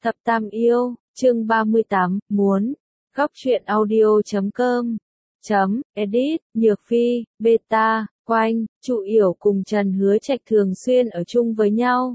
Thập Tam Yêu, chương 38, muốn. Góc truyện audio.com edit, Nhược Phi, Beta, Quanh, Trụ Yểu cùng Trần Hứa Trạch thường xuyên ở chung với nhau.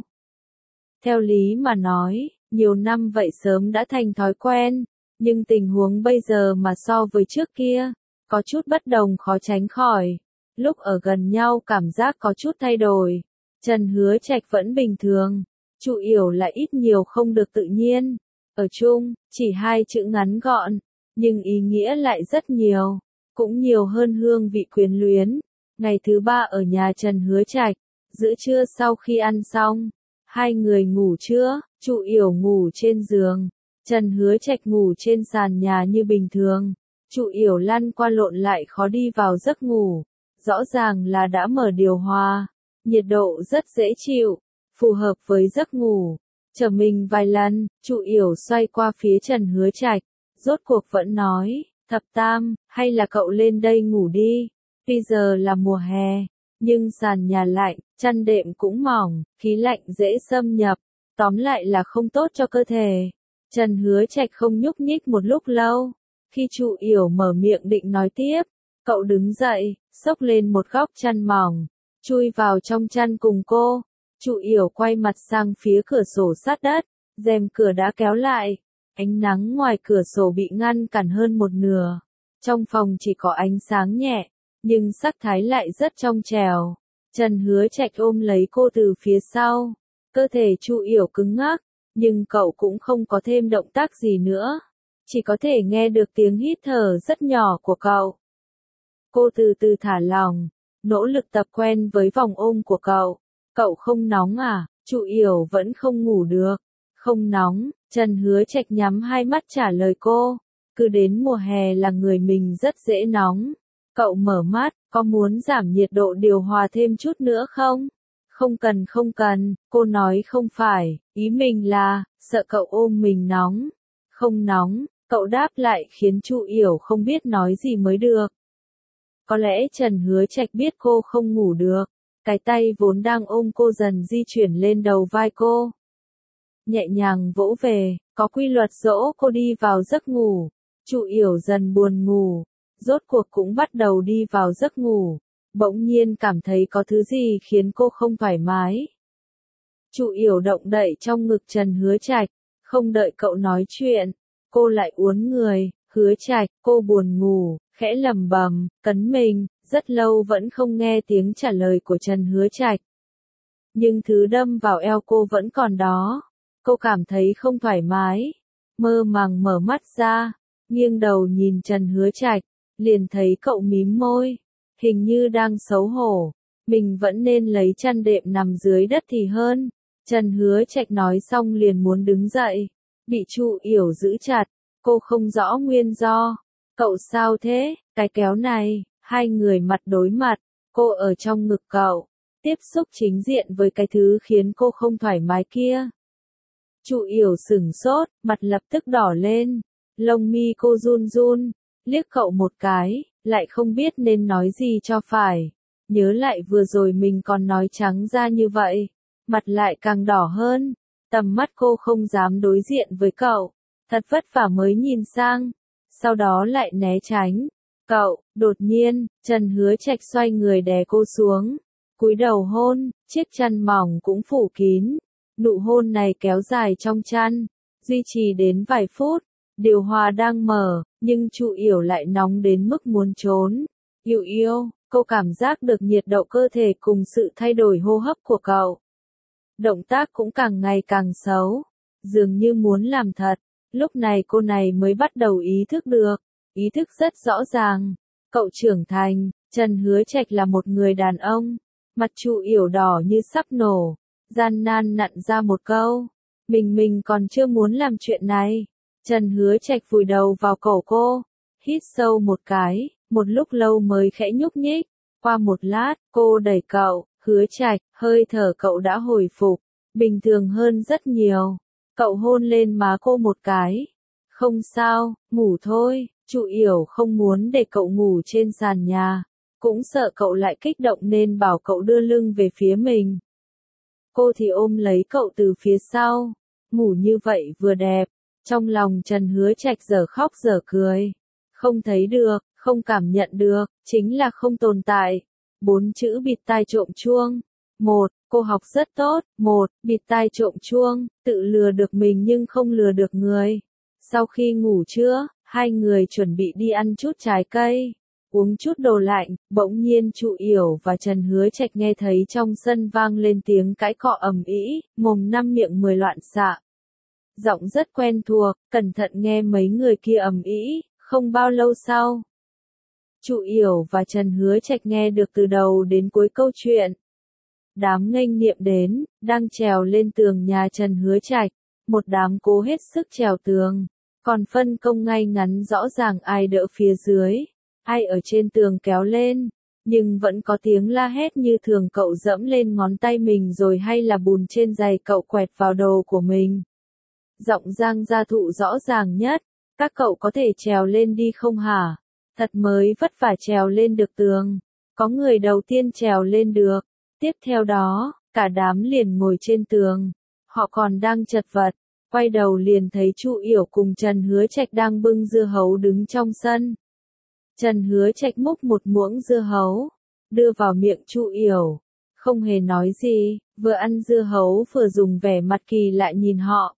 Theo lý mà nói, nhiều năm vậy sớm đã thành thói quen, nhưng tình huống bây giờ mà so với trước kia, có chút bất đồng khó tránh khỏi. Lúc ở gần nhau cảm giác có chút thay đổi. Trần Hứa Trạch vẫn bình thường, Trụ Yểu lại ít nhiều không được tự nhiên. Ở chung, chỉ hai chữ ngắn gọn, nhưng ý nghĩa lại rất nhiều, cũng nhiều hơn hương vị quyến luyến. Ngày thứ ba ở nhà Trần Hứa Trạch, giữa trưa sau khi ăn xong, hai người ngủ trưa, Trụ Yểu ngủ trên giường, Trần Hứa Trạch ngủ trên sàn nhà như bình thường. Trụ Yểu lăn qua lộn lại khó đi vào giấc ngủ, rõ ràng là đã mở điều hòa, nhiệt độ rất dễ chịu, phù hợp với giấc ngủ. Trở mình vài lần, Trụ Yểu xoay qua phía Trần Hứa Trạch, rốt cuộc vẫn nói, Thập Tam, hay là cậu lên đây ngủ đi, bây giờ là mùa hè, nhưng sàn nhà lạnh, chăn đệm cũng mỏng, khí lạnh dễ xâm nhập, tóm lại là không tốt cho cơ thể. Trần Hứa Trạch không nhúc nhích một lúc lâu, khi Trụ Yểu mở miệng định nói tiếp, cậu đứng dậy, xốc lên một góc chăn mỏng, chui vào trong chăn cùng cô. Trụ Yểu quay mặt sang phía cửa sổ sát đất, rèm cửa đã kéo lại, ánh nắng ngoài cửa sổ bị ngăn cản hơn một nửa. Trong phòng chỉ có ánh sáng nhẹ, nhưng sắc thái lại rất trong trẻo. Trần Hứa Trạch ôm lấy cô từ phía sau, cơ thể Trụ Yểu cứng ngắc, nhưng cậu cũng không có thêm động tác gì nữa, chỉ có thể nghe được tiếng hít thở rất nhỏ của cậu. Cô từ từ thả lỏng, nỗ lực tập quen với vòng ôm của cậu. Cậu không nóng à? Trụ Yểu vẫn không ngủ được. Không nóng, Trần Hứa Trạch nhắm hai mắt trả lời cô. Cứ đến mùa hè là người mình rất dễ nóng. Cậu mở mắt, có muốn giảm nhiệt độ điều hòa thêm chút nữa không? Không cần, cô nói không phải, ý mình là, sợ cậu ôm mình nóng. Không nóng, cậu đáp lại khiến Trụ Yểu không biết nói gì mới được. Có lẽ Trần Hứa Trạch biết cô không ngủ được. Cái tay vốn đang ôm cô dần di chuyển lên đầu vai cô. Nhẹ nhàng vỗ về, có quy luật dỗ cô đi vào giấc ngủ. Trụ Yểu dần buồn ngủ, rốt cuộc cũng bắt đầu đi vào giấc ngủ. Bỗng nhiên cảm thấy có thứ gì khiến cô không thoải mái. Trụ Yểu động đậy trong ngực Trần Hứa Trạch, không đợi cậu nói chuyện, cô lại uốn người. Hứa Trạch, cô buồn ngủ, khẽ lẩm bẩm, cấn mình, rất lâu vẫn không nghe tiếng trả lời của Trần Hứa Trạch. Nhưng thứ đâm vào eo cô vẫn còn đó. Cô cảm thấy không thoải mái, mơ màng mở mắt ra, nghiêng đầu nhìn Trần Hứa Trạch, liền thấy cậu mím môi, hình như đang xấu hổ. Mình vẫn nên lấy chăn đệm nằm dưới đất thì hơn. Trần Hứa Trạch nói xong liền muốn đứng dậy, bị Trụ Yểu giữ chặt. Cô không rõ nguyên do. Cậu sao thế? Cái kéo này. Hai người mặt đối mặt. Cô ở trong ngực cậu, tiếp xúc chính diện với cái thứ khiến cô không thoải mái kia. Trụ Yểu sửng sốt, mặt lập tức đỏ lên. Lông mi cô run run, liếc cậu một cái, lại không biết nên nói gì cho phải. Nhớ lại vừa rồi mình còn nói trắng ra như vậy, mặt lại càng đỏ hơn. Tầm mắt cô không dám đối diện với cậu. Thật vất vả mới nhìn sang, sau đó lại né tránh. Cậu, đột nhiên, Trần Hứa Trạch xoay người đè cô xuống, cúi đầu hôn, chiếc chăn mỏng cũng phủ kín. Nụ hôn này kéo dài trong chăn, duy trì đến vài phút. Điều hòa đang mở, nhưng Trụ Yểu lại nóng đến mức muốn trốn. Yêu, cô cảm giác được nhiệt độ cơ thể cùng sự thay đổi hô hấp của cậu. Động tác cũng càng ngày càng xấu, dường như muốn làm thật. Lúc này cô này mới bắt đầu ý thức được, ý thức rất rõ ràng. Cậu trưởng thành, Trần Hứa Trạch là một người đàn ông. Mặt Trụ Yểu đỏ như sắp nổ, gian nan nặn ra một câu. Mình còn chưa muốn làm chuyện này. Trần Hứa Trạch vùi đầu vào cổ cô, hít sâu một cái, một lúc lâu mới khẽ nhúc nhích. Qua một lát, cô đẩy cậu, Hứa Trạch, hơi thở cậu đã hồi phục, bình thường hơn rất nhiều. Cậu hôn lên má cô một cái. Không sao, ngủ thôi. Trụ Yểu không muốn để cậu ngủ trên sàn nhà, cũng sợ cậu lại kích động nên bảo cậu đưa lưng về phía mình. Cô thì ôm lấy cậu từ phía sau, ngủ như vậy vừa đẹp. Trong lòng Trần Hứa Trạch giờ khóc giờ cười. Không thấy được, không cảm nhận được, chính là không tồn tại. 4 chữ bịt tai trộm chuông. 1. Cô học rất tốt. 1. Bịt tai trộm chuông, tự lừa được mình nhưng không lừa được người. Sau khi ngủ trưa, hai người chuẩn bị đi ăn chút trái cây, uống chút đồ lạnh, bỗng nhiên Trụ Yểu và Trần Hứa Trạch nghe thấy trong sân vang lên tiếng cãi cọ ầm ĩ, mồm năm miệng mười loạn xạ. Giọng rất quen thuộc, cẩn thận nghe mấy người kia ầm ĩ, không bao lâu sau. Trụ Yểu và Trần Hứa Trạch nghe được từ đầu đến cuối câu chuyện. Đám nghênh niệm đến, đang trèo lên tường nhà Trần Hứa Trạch, một đám cố hết sức trèo tường, còn phân công ngay ngắn rõ ràng ai đỡ phía dưới, ai ở trên tường kéo lên, nhưng vẫn có tiếng la hét như thường cậu dẫm lên ngón tay mình rồi hay là bùn trên giày cậu quẹt vào đầu của mình. Giọng Giang Gia Thụ rõ ràng nhất, các cậu có thể trèo lên đi không hả? Thật mới vất vả trèo lên được tường. Có người đầu tiên trèo lên được. Tiếp theo đó, cả đám liền ngồi trên tường. Họ còn đang chật vật. Quay đầu liền thấy Trụ Yểu cùng Trần Hứa Trạch đang bưng dưa hấu đứng trong sân. Trần Hứa Trạch múc một muỗng dưa hấu, đưa vào miệng Trụ Yểu. Không hề nói gì, vừa ăn dưa hấu vừa dùng vẻ mặt kỳ lạ nhìn họ.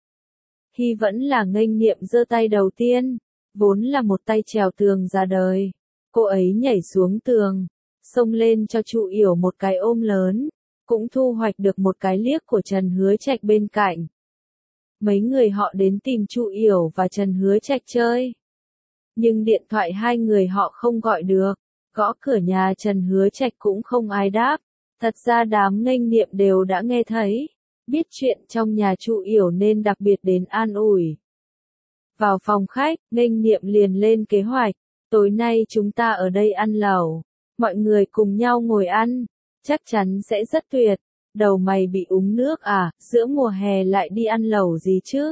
Hy vẫn là nghênh niệm giơ tay đầu tiên, vốn là một tay trèo tường ra đời. Cô ấy nhảy xuống tường, xông lên cho Trụ Yểu một cái ôm lớn, cũng thu hoạch được một cái liếc của Trần Hứa Trạch bên cạnh. Mấy người họ đến tìm Trụ Yểu và Trần Hứa Trạch chơi. Nhưng điện thoại hai người họ không gọi được, gõ cửa nhà Trần Hứa Trạch cũng không ai đáp. Thật ra đám nghênh niệm đều đã nghe thấy, biết chuyện trong nhà Trụ Yểu nên đặc biệt đến an ủi. Vào phòng khách, nghênh niệm liền lên kế hoạch, tối nay chúng ta ở đây ăn lẩu, mọi người cùng nhau ngồi ăn, chắc chắn sẽ rất tuyệt. Đầu mày bị uống nước à, giữa mùa hè lại đi ăn lẩu gì chứ?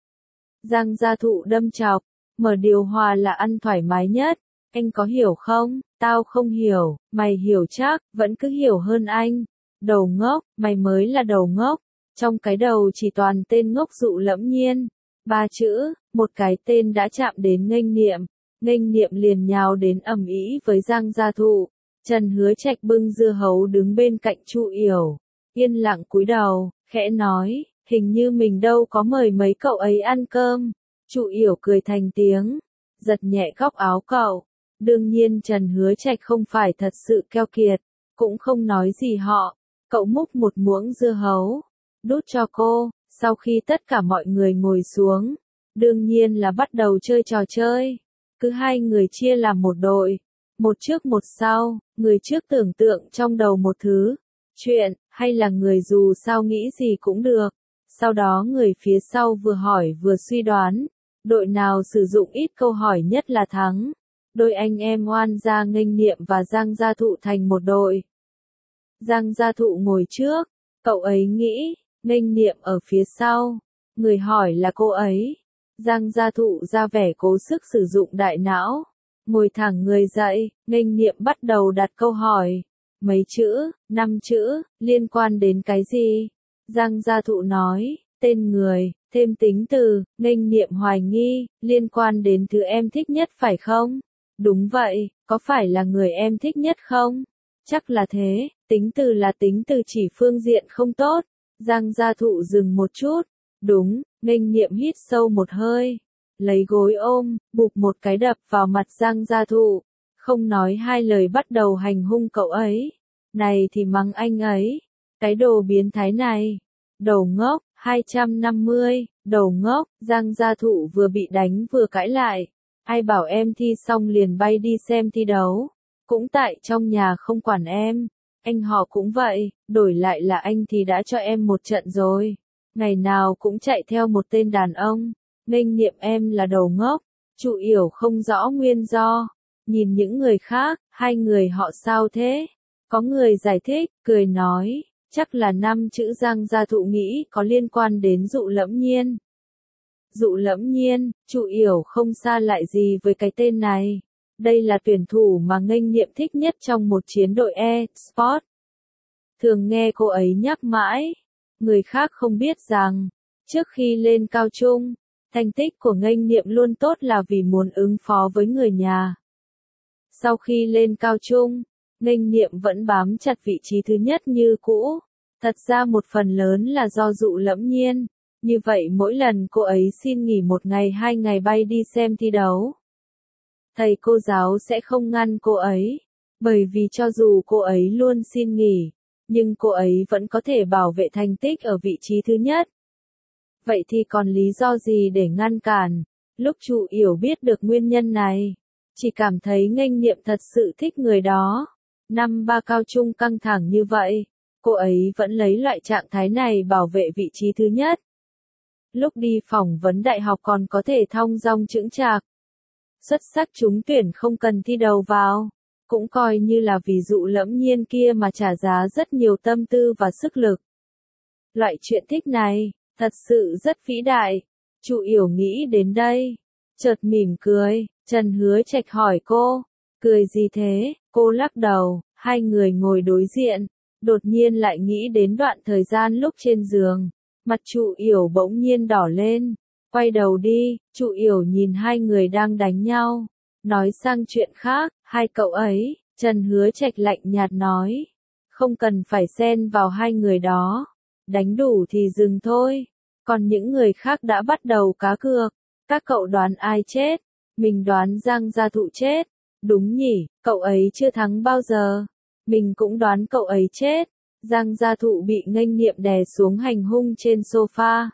Giang Gia Thụ đâm chọc, mở điều hòa là ăn thoải mái nhất, anh có hiểu không? Tao không hiểu, mày hiểu chắc, vẫn cứ hiểu hơn anh. Đầu ngốc, mày mới là đầu ngốc, trong cái đầu chỉ toàn tên ngốc Dụ Lẫm Nhiên. 3 chữ, một cái tên đã chạm đến nghênh niệm liền nhào đến ầm ĩ với Giang Gia Thụ. Trần Hứa Trạch bưng dưa hấu đứng bên cạnh Trụ Yểu, yên lặng cúi đầu, khẽ nói, hình như mình đâu có mời mấy cậu ấy ăn cơm. Trụ Yểu cười thành tiếng, giật nhẹ góc áo cậu. Đương nhiên Trần Hứa Trạch không phải thật sự keo kiệt, cũng không nói gì họ. Cậu múc một muỗng dưa hấu, đút cho cô, sau khi tất cả mọi người ngồi xuống, đương nhiên là bắt đầu chơi trò chơi. Cứ hai người chia làm một đội, một trước một sau, người trước tưởng tượng trong đầu một thứ, chuyện, hay là người dù sao nghĩ gì cũng được. Sau đó người phía sau vừa hỏi vừa suy đoán, đội nào sử dụng ít câu hỏi nhất là thắng. Đôi anh em Oan Gia Nghênh Niệm và Giang Gia Thụ thành một đội. Giang Gia Thụ ngồi trước, cậu ấy nghĩ, Nghênh Niệm ở phía sau. Người hỏi là cô ấy. Giang Gia Thụ ra vẻ cố sức sử dụng đại não. Ngồi thẳng người dậy, Nghênh Niệm bắt đầu đặt câu hỏi. Mấy chữ, 5 chữ, liên quan đến cái gì? Giang Gia Thụ nói, tên người, thêm tính từ, Nghênh Niệm hoài nghi, liên quan đến thứ em thích nhất phải không? Đúng vậy, có phải là người em thích nhất không? Chắc là thế, tính từ là tính từ chỉ phương diện không tốt. Giang Gia Thụ dừng một chút. Đúng, Nghênh Niệm hít sâu một hơi, lấy gối ôm, bụp một cái đập vào mặt Giang Gia Thụ, không nói hai lời bắt đầu hành hung cậu ấy. Này thì mắng anh ấy, cái đồ biến thái này, đầu ngốc, 250, đầu ngốc. Giang Gia Thụ vừa bị đánh vừa cãi lại, ai bảo em thi xong liền bay đi xem thi đấu, cũng tại trong nhà không quản em, anh họ cũng vậy, đổi lại là anh thì đã cho em một trận rồi. Ngày nào cũng chạy theo một tên đàn ông, Nghênh Niệm em là đầu ngốc. Trụ Yểu không rõ nguyên do, nhìn những người khác, hai người họ sao thế? Có người giải thích, cười nói, chắc là 5 chữ Giang Gia Thụ nghĩ có liên quan đến Dụ Lẫm Nhiên. Dụ Lẫm Nhiên, Trụ Yểu không xa lại gì với cái tên này. Đây là tuyển thủ mà Nghênh Niệm thích nhất trong một chiến đội e-sport. Thường nghe cô ấy nhắc mãi. Người khác không biết rằng, Trước khi lên cao trung, thành tích của Nghênh Niệm luôn tốt là vì muốn ứng phó với người nhà. Sau khi lên cao trung, Nghênh Niệm vẫn bám chặt vị trí thứ nhất như cũ. Thật ra một phần lớn là do Dụ Lẫm Nhiên. Như vậy mỗi lần cô ấy xin nghỉ 1 ngày 2 ngày bay đi xem thi đấu, thầy cô giáo sẽ không ngăn cô ấy. Bởi vì cho dù cô ấy luôn xin nghỉ, nhưng cô ấy vẫn có thể bảo vệ thành tích ở vị trí thứ nhất. Vậy thì còn lý do gì để ngăn cản? Lúc Chu Yểu biết được nguyên nhân này, chỉ cảm thấy Nghênh Niệm thật sự thích người đó. Năm 3 cao trung căng thẳng như vậy, cô ấy vẫn lấy loại trạng thái này bảo vệ vị trí thứ nhất. Lúc đi phỏng vấn đại học còn có thể thong dong chững chạc. Xuất sắc trúng tuyển không cần thi đầu vào. Cũng coi như là vì Dụ Lẫm Nhiên kia mà trả giá rất nhiều tâm tư và sức lực. Loại chuyện thích này, thật sự rất vĩ đại. Chu Yểu nghĩ đến đây, chợt mỉm cười. Trần Hứa Trạch hỏi cô, cười gì thế? Cô lắc đầu. Hai người ngồi đối diện, đột nhiên lại nghĩ đến đoạn thời gian lúc trên giường. Mặt Chu Yểu bỗng nhiên đỏ lên. Quay đầu đi, Chu Yểu nhìn hai người đang đánh nhau. Nói sang chuyện khác, hai cậu ấy, Trần Hứa Trạch lạnh nhạt nói. Không cần phải xen vào hai người đó. Đánh đủ thì dừng thôi. Còn những người khác đã bắt đầu cá cược. Các cậu đoán ai chết? Mình đoán Giang Gia Thụ chết. Đúng nhỉ, cậu ấy chưa thắng bao giờ. Mình cũng đoán cậu ấy chết. Giang Gia Thụ bị Nghênh Niệm đè xuống hành hung trên sofa.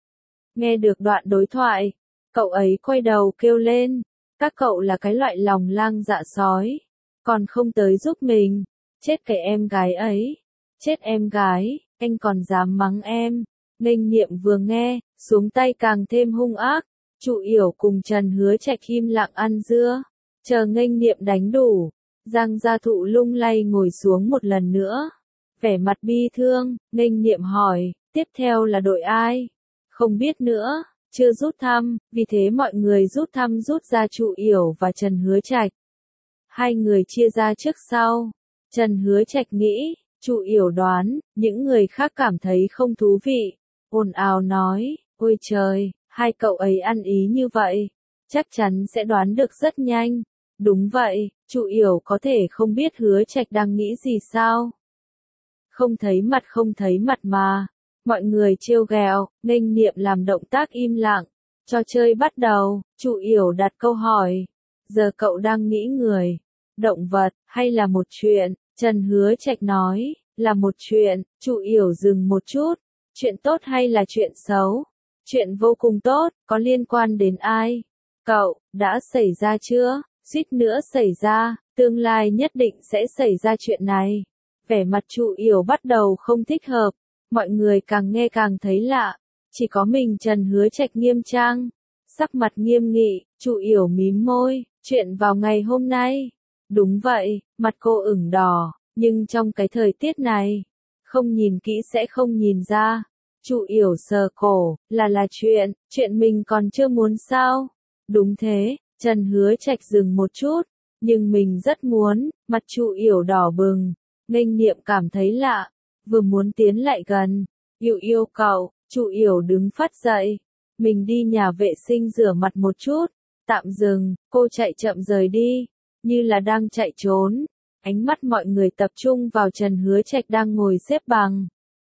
Nghe được đoạn đối thoại, cậu ấy quay đầu kêu lên. Các cậu là cái loại lòng lang dạ sói. Còn không tới giúp mình. Chết cái em gái ấy. Chết em gái, anh còn dám mắng em. Nghênh Niệm vừa nghe, xuống tay càng thêm hung ác. Chu Yểu cùng Trần Hứa Trạch im lặng ăn dưa. Chờ Nghênh Niệm đánh đủ. Giang Gia Thụ lung lay ngồi xuống một lần nữa. Vẻ mặt bi thương, Nghênh Niệm hỏi, tiếp theo là đội ai? Không biết nữa, chưa rút thăm, vì thế mọi người rút thăm rút ra Chu Yểu và Trần Hứa Trạch. Hai người chia ra trước sau. Trần Hứa Trạch nghĩ, Chu Yểu đoán, những người khác cảm thấy không thú vị. Ồn ào nói, ôi trời, hai cậu ấy ăn ý như vậy, chắc chắn sẽ đoán được rất nhanh. Đúng vậy, Chu Yểu có thể không biết Hứa Trạch đang nghĩ gì sao? Không thấy mặt mà. Mọi người trêu ghẹo, Nghênh Niệm làm động tác im lặng. Trò chơi bắt đầu, Chu Yểu đặt câu hỏi. Giờ cậu đang nghĩ người, động vật, hay là một chuyện? Trần Hứa Trạch nói, là một chuyện. Chu Yểu dừng một chút. Chuyện tốt hay là chuyện xấu? Chuyện vô cùng tốt, có liên quan đến ai? Cậu, đã xảy ra chưa? Suýt nữa xảy ra, tương lai nhất định sẽ xảy ra chuyện này. Vẻ mặt Chu Yểu bắt đầu không thích hợp. Mọi người càng nghe càng thấy lạ. Chỉ có mình Trần Hứa Trạch nghiêm trang. Sắc mặt nghiêm nghị, Chu Yểu mím môi. Chuyện vào ngày hôm nay. Đúng vậy, mặt cô ửng đỏ. Nhưng trong cái thời tiết này, không nhìn kỹ sẽ không nhìn ra. Chu Yểu sờ cổ, là chuyện mình còn chưa muốn sao? Đúng thế, Trần Hứa Trạch dừng một chút. Nhưng mình rất muốn, mặt Chu Yểu đỏ bừng. Nghênh Niệm cảm thấy lạ. Vừa muốn tiến lại gần, yêu cậu, Chu Yểu đứng phát dậy. Mình đi nhà vệ sinh rửa mặt một chút. Tạm dừng, cô chạy chậm rời đi, như là đang chạy trốn. Ánh mắt mọi người tập trung vào Trần Hứa Trạch đang ngồi xếp bằng.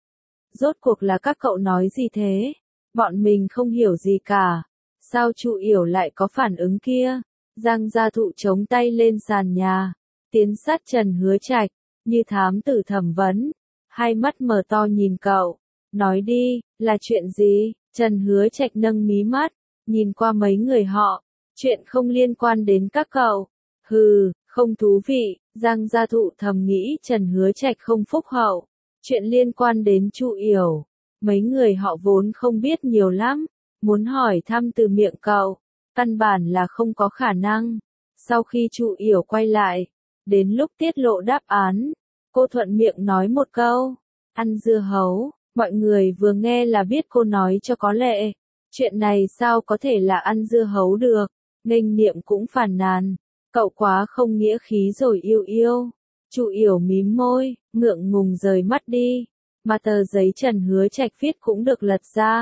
Rốt cuộc là các cậu nói gì thế? Bọn mình không hiểu gì cả. Sao Chu Yểu lại có phản ứng kia? Giang Gia Thụ chống tay lên sàn nhà, tiến sát Trần Hứa Trạch, như thám tử thẩm vấn. Hai mắt mở to nhìn cậu. Nói đi, là chuyện gì? Trần Hứa Trạch nâng mí mắt, nhìn qua mấy người họ. Chuyện không liên quan đến các cậu. Hừ, không thú vị. Giang Gia Thụ thầm nghĩ Trần Hứa Trạch không phúc hậu. Chuyện liên quan đến Chu Yểu. Mấy người họ vốn không biết nhiều lắm. Muốn hỏi thăm từ miệng cậu, căn bản là không có khả năng. Sau khi Chu Yểu quay lại, đến lúc tiết lộ đáp án, cô thuận miệng nói một câu, ăn dưa hấu. Mọi người vừa nghe là biết cô nói cho có lệ. Chuyện này sao có thể là ăn dưa hấu được? Nghênh Niệm cũng phàn nàn, cậu quá không nghĩa khí rồi yêu. Chu Yểu mím môi, ngượng ngùng rời mắt đi. Mà tờ giấy Trần Hứa Trạch viết cũng được lật ra.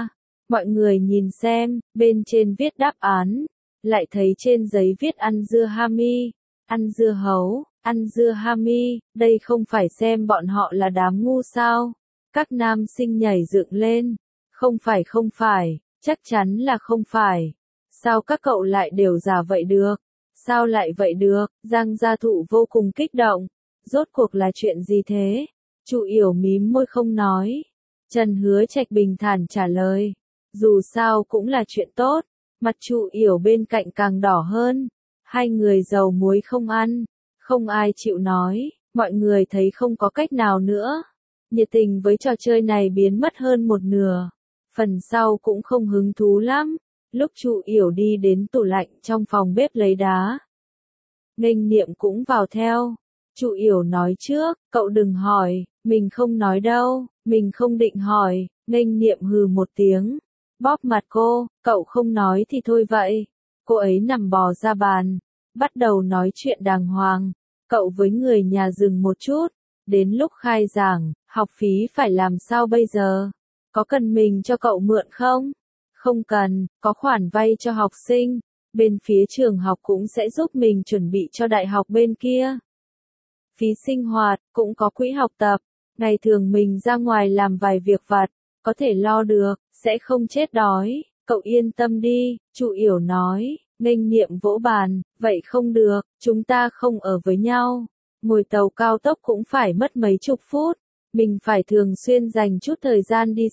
Mọi người nhìn xem, bên trên viết đáp án, lại thấy trên giấy viết ăn dưa hami, ăn dưa hấu, ăn dưa hami, đây không phải xem bọn họ là đám ngu sao? Các nam sinh nhảy dựng lên, không phải, chắc chắn là không phải. Sao các cậu lại đều giả vậy được? Sao lại vậy được? Giang Gia Thụ vô cùng kích động. Rốt cuộc là chuyện gì thế? Chu Yểu mím môi không nói. Trần Hứa Trạch bình thản trả lời. Dù sao cũng là chuyện tốt. Mặt Chu Yểu bên cạnh càng đỏ hơn. Hai người dầu muối không ăn. Không ai chịu nói. Mọi người thấy không có cách nào nữa. Nhiệt tình với trò chơi này biến mất hơn một nửa. Phần sau cũng không hứng thú lắm. Lúc Chu Yểu đi đến tủ lạnh trong phòng bếp lấy đá. Nghênh Niệm cũng vào theo. Chu Yểu nói trước, cậu đừng hỏi, mình không nói đâu, mình không định hỏi. Nghênh Niệm hừ một tiếng, bóp mặt cô, cậu không nói thì thôi vậy. Cô ấy nằm bò ra bàn, bắt đầu nói chuyện đàng hoàng. Cậu với người nhà dừng một chút, đến lúc khai giảng, học phí phải làm sao bây giờ? Có cần mình cho cậu mượn không? Không cần, có khoản vay cho học sinh, bên phía trường học cũng sẽ giúp mình chuẩn bị cho đại học bên kia. Phí sinh hoạt, cũng có quỹ học tập, ngày thường mình ra ngoài làm vài việc vặt, có thể lo được, sẽ không chết đói, cậu yên tâm đi, Chu Yểu nói. Nghênh Niệm vỗ bàn, vậy không được, chúng ta không ở với nhau, ngồi tàu cao tốc cũng phải mất mấy chục phút, mình phải thường xuyên dành chút thời gian đi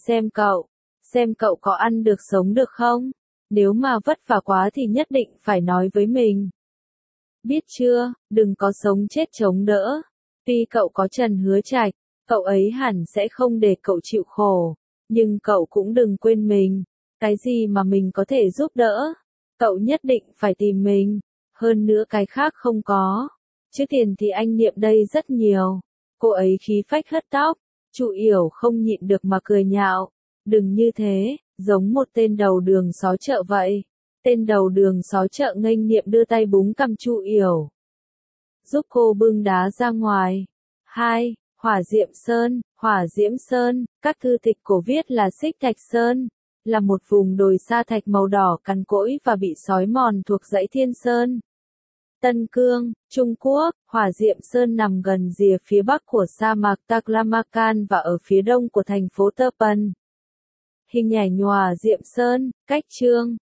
xem cậu có ăn được sống được không, nếu mà vất vả quá thì nhất định phải nói với mình. Biết chưa, đừng có sống chết chống đỡ, tuy cậu có Trần Hứa Trạch, cậu ấy hẳn sẽ không để cậu chịu khổ, nhưng cậu cũng đừng quên mình, cái gì mà mình có thể giúp đỡ. Cậu nhất định phải tìm mình, hơn nữa cái khác không có. Chứ tiền thì anh Niệm đây rất nhiều. Cô ấy khí phách hất tóc, Chu Yểu không nhịn được mà cười nhạo. Đừng như thế, giống một tên đầu đường xó chợ vậy. Tên đầu đường xó chợ nghênh Niệm đưa tay búng cằm Chu Yểu. Giúp cô bưng đá ra ngoài. 2. Hỏa Diễm Sơn, các thư tịch cổ viết là Xích Thạch Sơn. Là một vùng đồi sa thạch màu đỏ cằn cỗi và bị xói mòn thuộc dãy Thiên Sơn. Tân Cương, Trung Quốc, Hỏa Diệm Sơn nằm gần rìa phía bắc của sa mạc Taklamakan và ở phía đông của thành phố Turpan. Hình ảnh Hỏa Diệm Sơn, cách Chương